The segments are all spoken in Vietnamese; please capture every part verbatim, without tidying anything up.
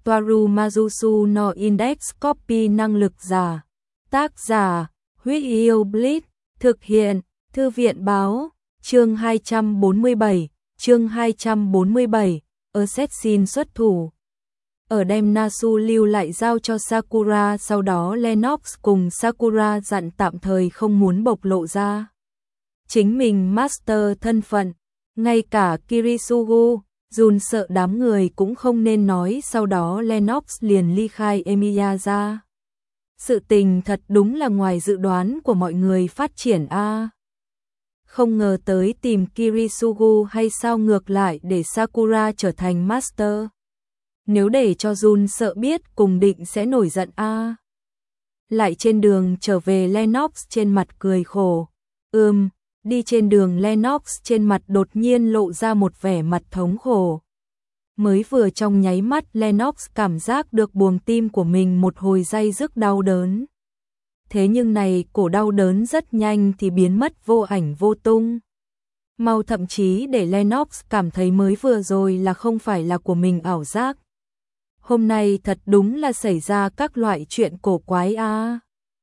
Toaru Majusu no Index Copy năng lực giả. Tác giả, Huyết Yêu Blitz, thực hiện, Thư viện báo, chương hai trăm bốn mươi bảy, chương hai trăm bốn mươi bảy, Assassin xuất thủ. Ở đem Nasu lưu lại giao cho Sakura, sau đó Lennox cùng Sakura dặn tạm thời không muốn bộc lộ ra chính mình master thân phận, ngay cả Kirisugu, Jun sợ đám người cũng không nên nói, sau đó Lennox liền ly khai Emiya ra. Sự tình thật đúng là ngoài dự đoán của mọi người phát triển a. Không ngờ tới tìm Kirisugu hay sao, ngược lại để Sakura trở thành master. Nếu để cho Jun sợ biết cùng định sẽ nổi giận a. Lại trên đường trở về, Lennox trên mặt cười khổ. Ừm, đi trên đường Lennox trên mặt đột nhiên lộ ra một vẻ mặt thống khổ. Mới vừa trong nháy mắt Lennox cảm giác được buồng tim của mình một hồi day dứt đau đớn. Thế nhưng này cổ đau đớn rất nhanh thì biến mất vô ảnh vô tung. Mau thậm chí để Lennox cảm thấy mới vừa rồi là không phải là của mình ảo giác. Hôm nay thật đúng là xảy ra các loại chuyện cổ quái a. À.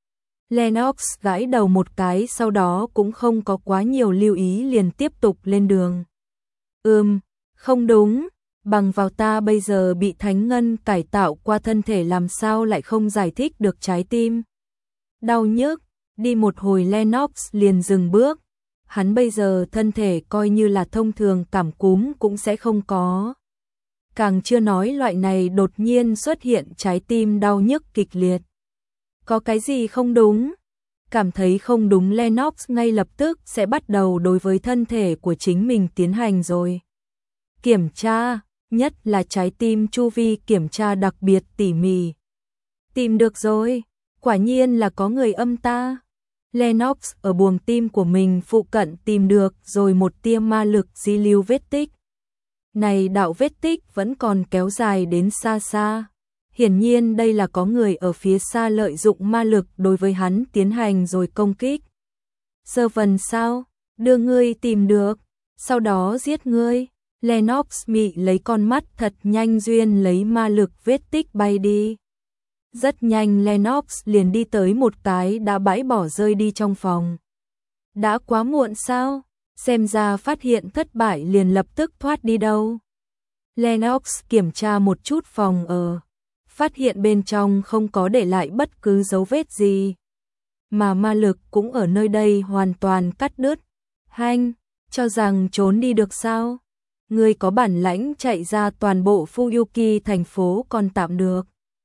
Lennox gãi đầu một cái, sau đó cũng không có quá nhiều lưu ý, liền tiếp tục lên đường. Ừm, không đúng, bằng vào ta bây giờ bị thánh ngân cải tạo qua thân thể, làm sao lại không giải thích được trái tim đau nhức. Đi một hồi Lennox liền dừng bước. Hắn bây giờ thân thể coi như là thông thường, cảm cúm cũng sẽ không có. Càng chưa nói loại này đột nhiên xuất hiện trái tim đau nhức kịch liệt. Có cái gì không đúng? Cảm thấy không đúng, Lennox ngay lập tức sẽ bắt đầu đối với thân thể của chính mình tiến hành rồi kiểm tra, nhất là trái tim chu vi kiểm tra đặc biệt tỉ mỉ. Tìm được rồi, quả nhiên là có người âm ta. Lennox ở buồng tim của mình phụ cận tìm được rồi một tia ma lực di lưu vết tích. Này đạo vết tích vẫn còn kéo dài đến xa xa. Hiển nhiên đây là có người ở phía xa lợi dụng ma lực đối với hắn tiến hành rồi công kích. Sơ vần sao? Đưa ngươi tìm được, sau đó giết ngươi. Lennox mị lấy con mắt thật nhanh duyên lấy ma lực vết tích bay đi. Rất nhanh Lennox liền đi tới một cái đã bãi bỏ rơi đi trong phòng. Đã quá muộn sao? Xem ra phát hiện thất bại liền lập tức thoát đi đâu. Lennox kiểm tra một chút phòng ở, phát hiện bên trong không có để lại bất cứ dấu vết gì. Mà ma lực cũng ở nơi đây hoàn toàn cắt đứt. Hanh, cho rằng trốn đi được sao? Ngươi có bản lãnh chạy ra toàn bộ Fuyuki thành phố còn tạm được.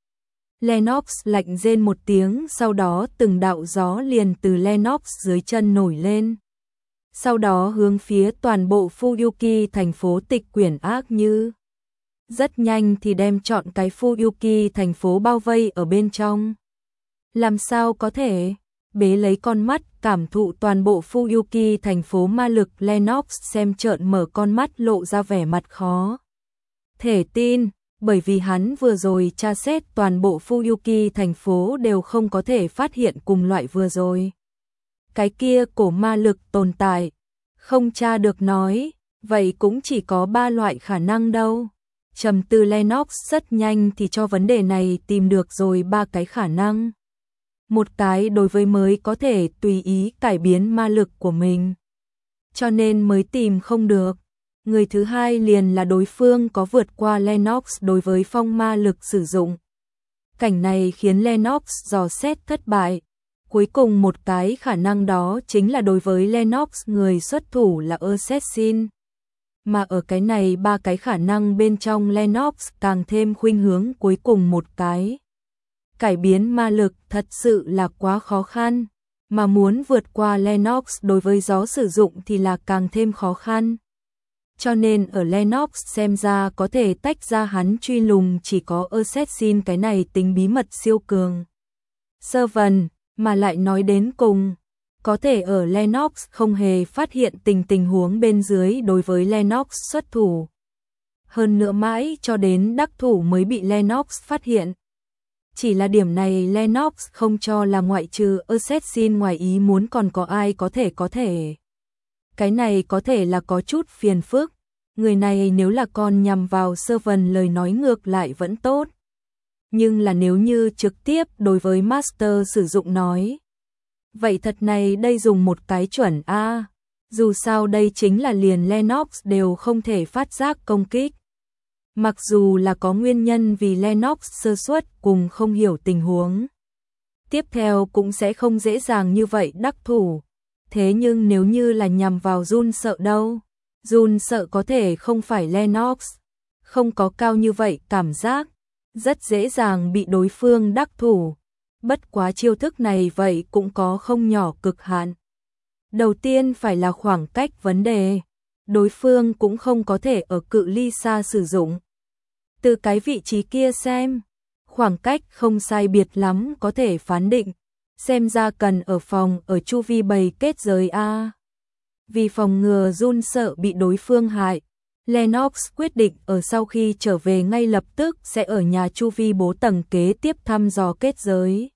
Lennox lạnh rên một tiếng, sau đó từng đạo gió liền từ Lennox dưới chân nổi lên. Sau đó hướng phía toàn bộ Fuyuki thành phố tịch quyển ác như. Rất nhanh thì đem trọn cái Fuyuki thành phố bao vây ở bên trong. Làm sao có thể? Bế lấy con mắt cảm thụ toàn bộ Fuyuki thành phố ma lực, Lennox xem trợn mở con mắt, lộ ra vẻ mặt khó thể tin, bởi vì hắn vừa rồi tra xét toàn bộ Fuyuki thành phố đều không có thể phát hiện cùng loại vừa rồi cái kia cổ ma lực tồn tại. Không tra được nói, vậy cũng chỉ có ba loại khả năng đâu. Trầm tư Lennox rất nhanh thì cho vấn đề này tìm được rồi ba cái khả năng. Một cái đối với mới có thể tùy ý cải biến ma lực của mình, cho nên mới tìm không được. Người thứ hai liền là đối phương có vượt qua Lennox đối với phong ma lực sử dụng. Cảnh này khiến Lennox dò xét thất bại. Cuối cùng một cái khả năng đó chính là đối với Lennox người xuất thủ là Assassin. Mà ở cái này ba cái khả năng bên trong, Lennox càng thêm khuynh hướng cuối cùng một cái. Cải biến ma lực thật sự là quá khó khăn, mà muốn vượt qua Lennox đối với gió sử dụng thì là càng thêm khó khăn. Cho nên ở Lennox xem ra có thể tách ra hắn truy lùng chỉ có Assassin cái này tính bí mật siêu cường. Sơ vần, mà lại nói đến cùng, có thể ở Lennox không hề phát hiện tình tình huống bên dưới đối với Lennox xuất thủ. Hơn nữa mãi cho đến đắc thủ mới bị Lennox phát hiện. Chỉ là điểm này Lennox không cho là ngoại trừ Assassin ngoài ý muốn còn có ai có thể có thể. Cái này có thể là có chút phiền phức. Người này nếu là con nhằm vào Sơ Vân lời nói ngược lại vẫn tốt. nhưng là nếu như trực tiếp đối với Master sử dụng nói. Vậy thật này đây dùng một cái chuẩn A, dù sao đây chính là liền Lennox đều không thể phát giác công kích. Mặc dù là có nguyên nhân vì Lennox sơ suất cùng không hiểu tình huống. Tiếp theo cũng sẽ không dễ dàng như vậy đắc thủ. Thế nhưng nếu như là nhằm vào Jun sợ đâu, Jun sợ có thể không phải Lennox, không có cao như vậy cảm giác, rất dễ dàng bị đối phương đắc thủ. Bất quá chiêu thức này vậy cũng có không nhỏ cực hạn. Đầu tiên phải là khoảng cách vấn đề, đối phương cũng không có thể ở cự ly xa sử dụng. Từ cái vị trí kia xem, khoảng cách không sai biệt lắm có thể phán định, xem ra cần ở phòng ở chu vi bày kết giới A. Vì phòng ngừa Jun sợ bị đối phương hại, Lennox quyết định ở sau khi trở về ngay lập tức sẽ ở nhà chu vi bố tầng kế tiếp thăm dò kết giới.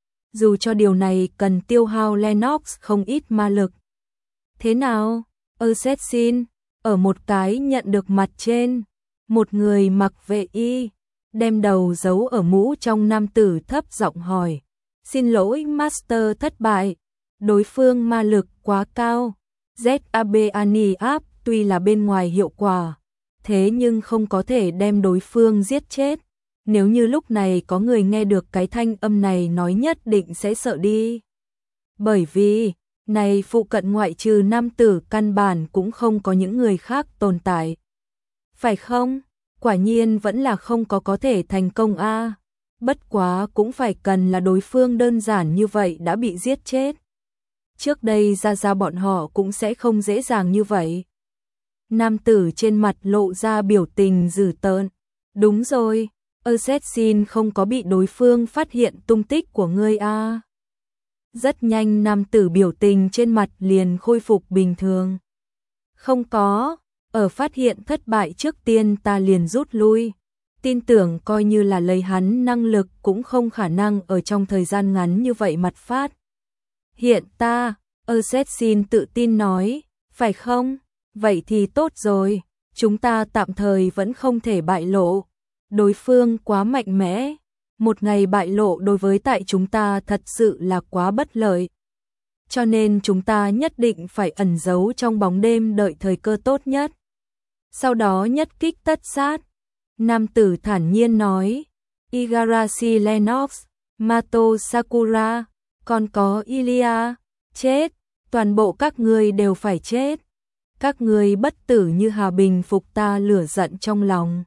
Dù cho điều này cần tiêu hao Lennox không ít ma lực. Thế nào? Assassin, ở một cái nhận được mặt trên, một người mặc vệ y, đem đầu giấu ở mũ trong nam tử thấp giọng hỏi. Xin lỗi Master thất bại, đối phương ma lực quá cao. Z A B Ani áp tuy là bên ngoài hiệu quả, thế nhưng không có thể đem đối phương giết chết. Nếu như lúc này có người nghe được cái thanh âm này nói nhất định sẽ sợ đi. Bởi vì, này phụ cận ngoại trừ nam tử căn bản cũng không có những người khác tồn tại. Phải không? Quả nhiên vẫn là không có có thể thành công a. Bất quá cũng phải cần là đối phương đơn giản như vậy đã bị giết chết. Trước đây ra ra bọn họ cũng sẽ không dễ dàng như vậy. Nam tử trên mặt lộ ra biểu tình dữ tợn. Đúng rồi, Assassin không có bị đối phương phát hiện tung tích của ngươi a. Rất nhanh nam tử biểu tình trên mặt liền khôi phục bình thường. Không có, ở phát hiện thất bại trước tiên ta liền rút lui. Tin tưởng coi như là lấy hắn năng lực cũng không khả năng ở trong thời gian ngắn như vậy mặt phát. Hiện ta, Assassin tự tin nói, phải không? Vậy thì tốt rồi, chúng ta tạm thời vẫn không thể bại lộ. Đối phương quá mạnh mẽ, một ngày bại lộ đối với tại chúng ta thật sự là quá bất lợi. Cho nên chúng ta nhất định phải ẩn giấu trong bóng đêm đợi thời cơ tốt nhất. Sau đó nhất kích tất sát. Nam tử thản nhiên nói, Igarashi Lennox, Mato Sakura, còn có Ilia, chết, toàn bộ các ngươi đều phải chết. Các ngươi bất tử như hà bình phục ta lửa giận trong lòng.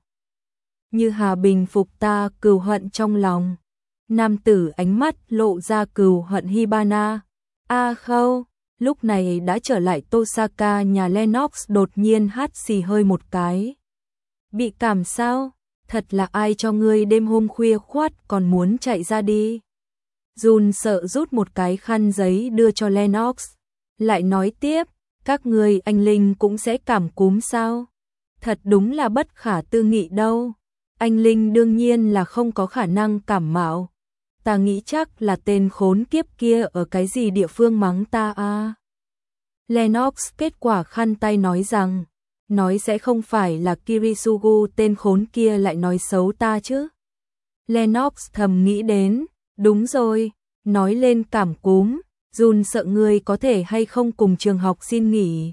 Như hà bình phục ta cừu hận trong lòng. Nam tử ánh mắt lộ ra cừu hận Hibana. A khâu, lúc này đã trở lại Tosaka nhà Lennox đột nhiên hắt xì hơi một cái. Bị cảm sao? Thật là ai cho ngươi đêm hôm khuya khoắt còn muốn chạy ra đi. Jun sợ rút một cái khăn giấy đưa cho Lennox. Lại nói tiếp, các ngươi anh linh cũng sẽ cảm cúm sao? Thật đúng là bất khả tư nghị đâu. Anh linh đương nhiên là không có khả năng cảm mạo. Ta nghĩ chắc là tên khốn kiếp kia ở cái gì địa phương mắng ta a. Lennox kết quả khăn tay nói rằng, nói sẽ không phải là Kirisugu tên khốn kia lại nói xấu ta chứ. Lennox thầm nghĩ đến, đúng rồi, nói lên cảm cúm, Jun sợ ngươi có thể hay không cùng trường học xin nghỉ.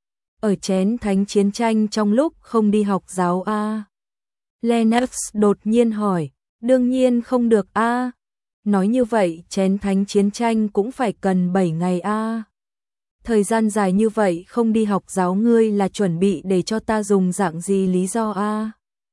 Ở chén thánh chiến tranh trong lúc không đi học giáo a. Lennox đột nhiên hỏi, đương nhiên không được a. Nói như vậy chén thánh chiến tranh cũng phải cần bảy ngày a. Thời gian dài như vậy không đi học giáo ngươi là chuẩn bị để cho ta dùng dạng gì lý do a?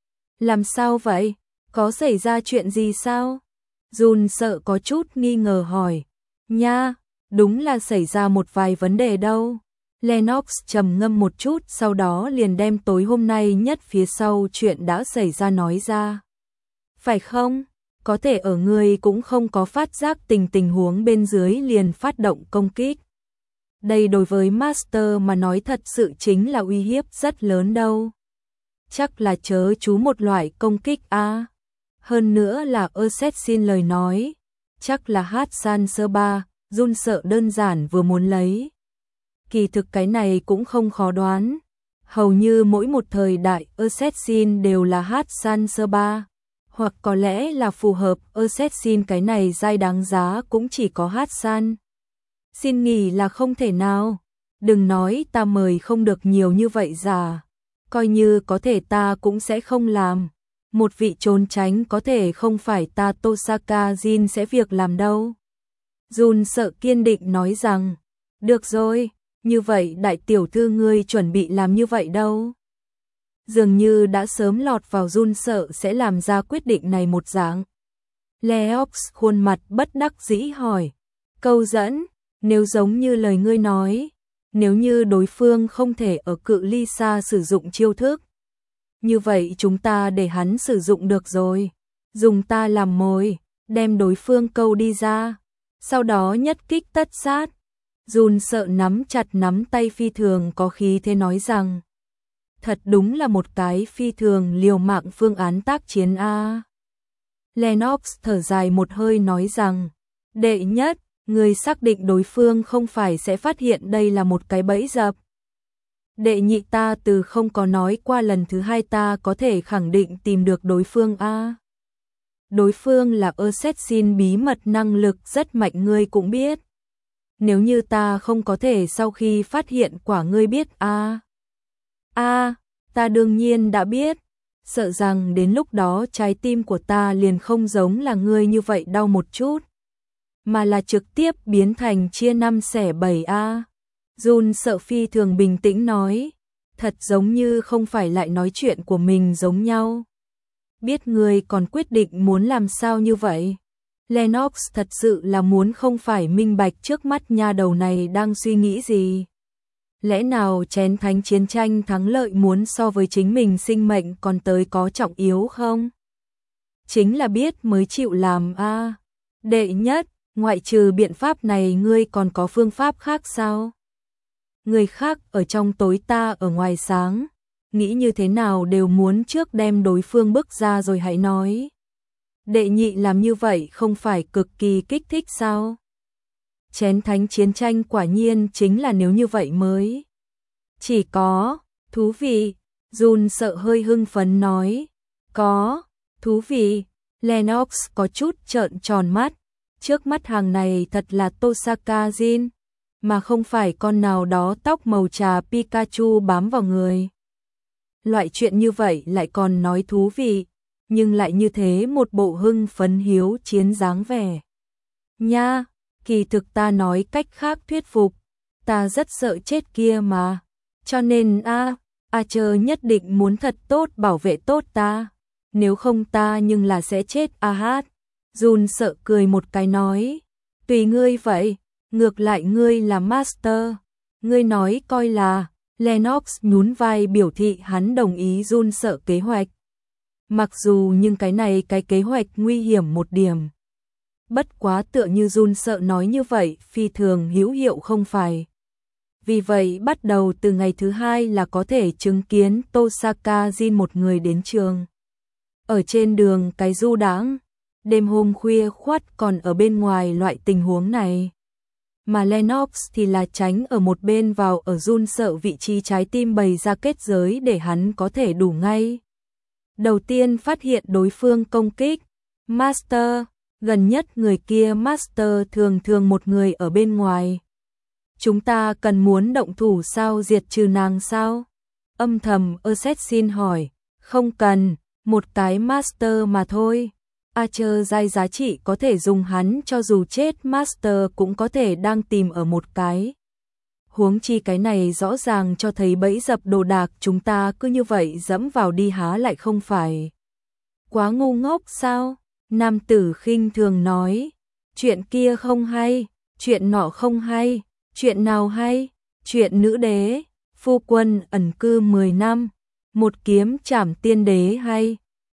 Làm sao vậy? Có xảy ra chuyện gì sao? Jun sợ có chút nghi ngờ hỏi. Nha, đúng là xảy ra một vài vấn đề đâu. Lennox trầm ngâm một chút sau đó liền đem tối hôm nay nhất phía sau chuyện đã xảy ra nói ra. Phải không? Có thể ở ngươi cũng không có phát giác tình tình huống bên dưới liền phát động công kích. Đây đối với Master mà nói thật sự chính là uy hiếp rất lớn đâu. Chắc là chớ chú một loại công kích a. Hơn nữa là Assassin lời nói. Chắc là Hatsan sơ ba, Jun sợ đơn giản vừa muốn lấy. Kỳ thực cái này cũng không khó đoán. Hầu như mỗi một thời đại Assassin đều là Hatsan sơ ba. Hoặc có lẽ là phù hợp, Assassin cái này dai đáng giá cũng chỉ có Hassan. Xin nghỉ là không thể nào. Đừng nói ta mời không được nhiều như vậy già. Coi như có thể ta cũng sẽ không làm. Một vị trốn tránh có thể không phải ta Tosaka Jin sẽ việc làm đâu. Jun sợ kiên định nói rằng, được rồi, như vậy đại tiểu thư ngươi chuẩn bị làm như vậy đâu. Dường như đã sớm lọt vào Jun sợ sẽ làm ra quyết định này một dạng. Leox khuôn mặt bất đắc dĩ hỏi, câu dẫn, nếu giống như lời ngươi nói, nếu như đối phương không thể ở cự ly xa sử dụng chiêu thức, như vậy chúng ta để hắn sử dụng được rồi, dùng ta làm mồi, đem đối phương câu đi ra, sau đó nhất kích tất sát. Jun sợ nắm chặt nắm tay phi thường có khí thế nói rằng, thật đúng là một cái phi thường liều mạng phương án tác chiến a. Lennox thở dài một hơi nói rằng, đệ nhất, người xác định đối phương không phải sẽ phát hiện đây là một cái bẫy dập. Đệ nhị, ta từ không có nói qua lần thứ hai ta có thể khẳng định tìm được đối phương a. Đối phương là assassin bí mật năng lực rất mạnh ngươi cũng biết. Nếu như ta không có thể sau khi phát hiện quả ngươi biết a. A, ta đương nhiên đã biết. Sợ rằng đến lúc đó trái tim của ta liền không giống là ngươi như vậy đau một chút, mà là trực tiếp biến thành chia năm xẻ bảy a. Jun sợ phi thường bình tĩnh nói, thật giống như không phải lại nói chuyện của mình giống nhau. Biết ngươi còn quyết định muốn làm sao như vậy? Lennox thật sự là muốn không phải minh bạch trước mắt nha đầu này đang suy nghĩ gì. Lẽ nào chén thánh chiến tranh thắng lợi muốn so với chính mình sinh mệnh còn tới có trọng yếu không? Chính là biết mới chịu làm a. À. Đệ nhất, ngoại trừ biện pháp này ngươi còn có phương pháp khác sao? Người khác ở trong tối ta ở ngoài sáng, nghĩ như thế nào đều muốn trước đem đối phương bước ra rồi hãy nói. Đệ nhị, làm như vậy không phải cực kỳ kích thích sao? Chén thánh chiến tranh quả nhiên chính là nếu như vậy mới. Chỉ có, thú vị, Jun sợ hơi hưng phấn nói. Có, thú vị, Lennox có chút trợn tròn mắt. Trước mắt hàng này thật là Tosaka Jin, mà không phải con nào đó tóc màu trà Pikachu bám vào người. Loại chuyện như vậy lại còn nói thú vị, nhưng lại như thế một bộ hưng phấn hiếu chiến dáng vẻ. Nha, kỳ thực ta nói cách khác thuyết phục, ta rất sợ chết kia mà, cho nên a, Archer nhất định muốn thật tốt bảo vệ tốt ta, nếu không ta nhưng là sẽ chết a hát. Jun sợ cười một cái nói, tùy ngươi vậy, ngược lại ngươi là master, ngươi nói coi là. Lennox nhún vai biểu thị hắn đồng ý Jun sợ kế hoạch. Mặc dù nhưng cái này cái kế hoạch nguy hiểm một điểm. Bất quá tựa như Jun sợ nói như vậy phi thường hữu hiệu không phải. Vì vậy bắt đầu từ ngày thứ hai là có thể chứng kiến Tosaka Jin một người đến trường. Ở trên đường cái du đãng, đêm hôm khuya khoắt còn ở bên ngoài loại tình huống này. Mà Lennox thì là tránh ở một bên vào ở Jun sợ vị trí trái tim bày ra kết giới để hắn có thể đủ ngay. Đầu tiên phát hiện đối phương công kích. Master, gần nhất người kia Master thường thường một người ở bên ngoài. Chúng ta cần muốn động thủ sao, diệt trừ nàng sao? Âm thầm Assassin hỏi. Không cần, một cái Master mà thôi. Archer giai giá trị có thể dùng hắn cho dù chết Master cũng có thể đang tìm ở một cái. Huống chi cái này rõ ràng cho thấy bẫy dập đồ đạc chúng ta cứ như vậy dẫm vào đi há lại không phải. Quá ngu ngốc sao? Nam tử khinh thường nói. Chuyện kia không hay, chuyện nọ không hay, chuyện nào hay? Chuyện nữ đế, phu quân ẩn cư mười năm, một kiếm trảm tiên đế hay?